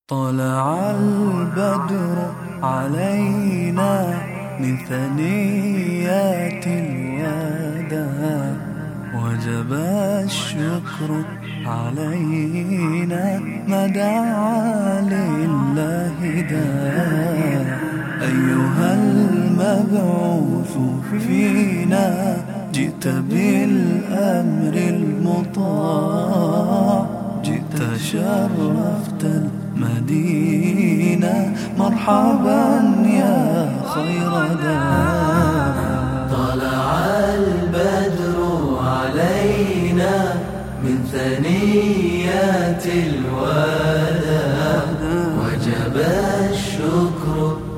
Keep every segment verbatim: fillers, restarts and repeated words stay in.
طلع البدر علينا من ثنيات الوداع، وجب الشكر علينا ما دعا لله داع. أيها المبعوث فينا جئت بالأمر المطاع، جئت شرفت المدينة مرحبا يا خير داع. طلع البدر علينا من ثنيات الوداع، وجب الشكر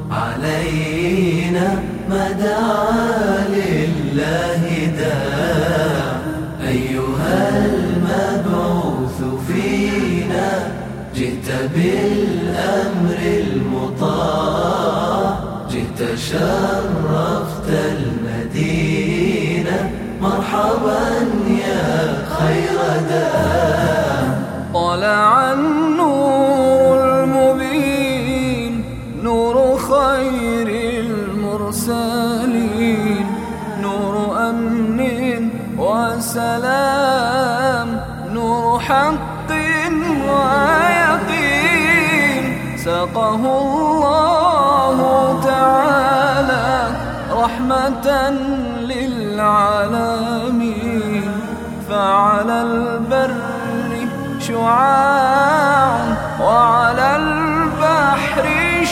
علينا ما دعا لله داع. أيها المبعوث فينا جئت بالأمر المطاع، جئت شرفت المدينة مرحبا يا خير داع. طلع النور المبين نور خير المرسلين، نور أمن وسلام، نور حق ويقين. ساقه الله تعالى رحمة للعالمين، فعلى البر شعاع وعلى البحر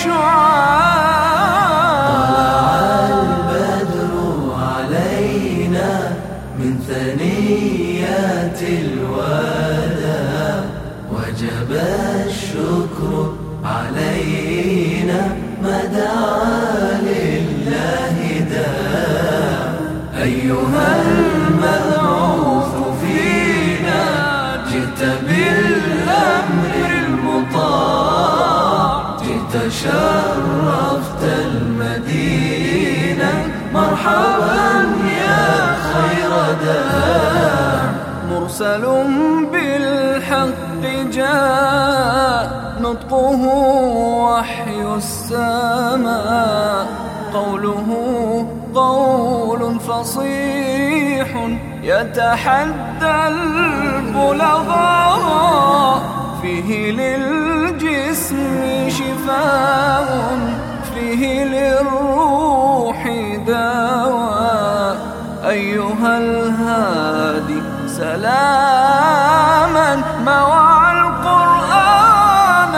شعاع. طلع البدر علينا من ثنيات الوداع، وجب الشكر علينا ما دعا لله داع. أيها المبعوث فينا جئت بالأمر المطاع، جئت شرفت المدينة مرحبا يا خير داع. مرسل بالحق جاء، نطقه وحي السماء، قوله قول فصيح يتحدى البلغاء. فيه للجسم شفاء، فيه للروح دواء. أيها الهادي سلاما ما وعى القرآن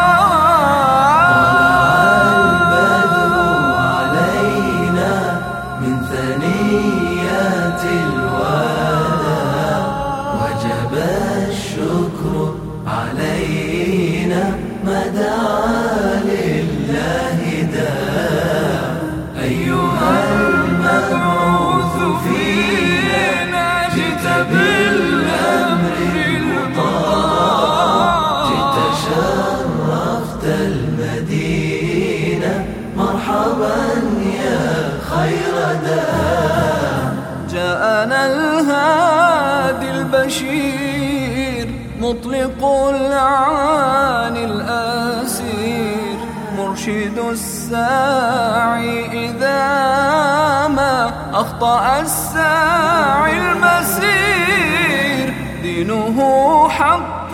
وعى. طلع البدر علينا من ثنيات الوداع، وجب الشكر علينا ما دعا لله داع. أيها المبعوث فينا جئت بالأمر المطاع، جئت شرفت المدينة مرحبا يا خير داع. جاءنا الهادي البشير مطلق العاني الأسير، مرشد الساعي إذا ما أخطأ الساعي المسير. دينه حق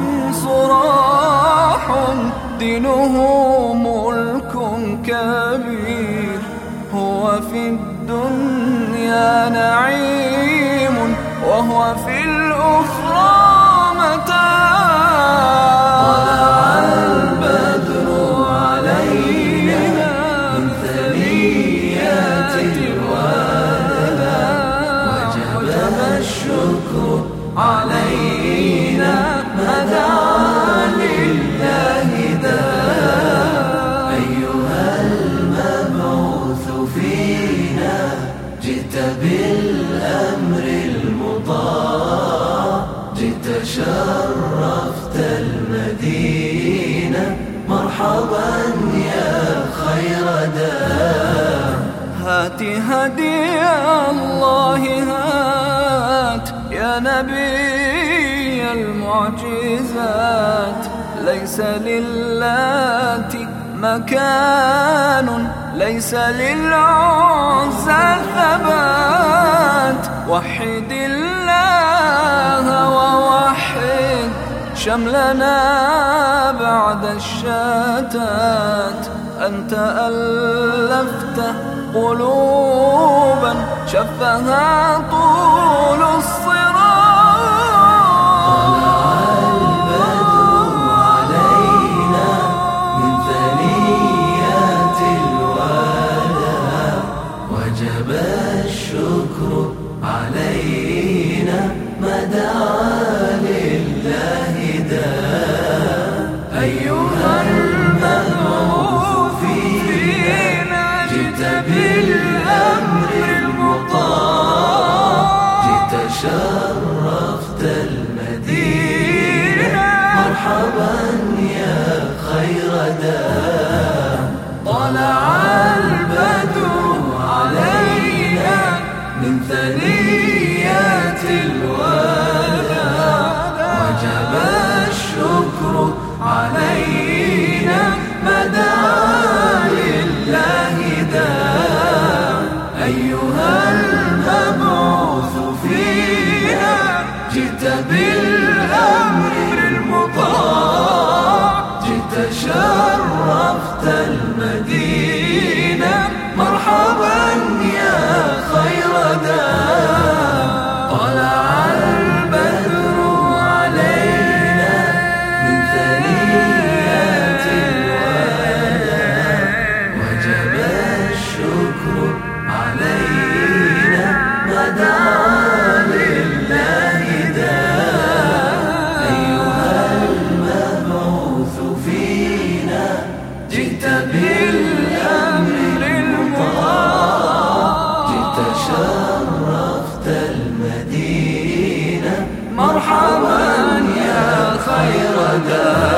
صراح، دينه ملك كبير. هو في الدنيا نعيم، وهو في الأخرى متاع. طلع البدر علينا من ثنيات الوداع، وجب الشكر علينا ما دعا لله داع. أيها المبعوث فينا جئت بالأمر المطاع، جئت شرفت المدينة مرحبا يا خير داع. هات هدي الله هات يا نبي المعجزات، ليس للات مكان، ليس للعزى ثبات. وحد الله ووحد شملنا بعد الشتات. أنت ألفت قلوبا شفها طول الصراط. وجب الشكر علينا ما دعا لله داء. أيها المبعوث فينا جئت بالأمر المطاع. جئت شرفت المدينة مرحبا يا خير داء. طلع البدر علينا من ثنيات الوداع. وجب الشكر علينا ما دعا لله داء. أيها المبعوث فينا جئت بالأمر المطاع. جئت شرفت المدينة مرحبا يا خير داء. طلع البدر علينا من ثنيات الوداع. وجب الشكر علينا ما دعا لله داء. أيها المبعوث فينا جئت بالأمر المطاع. جئت شرفت المدينة مرحبا يا خير داء.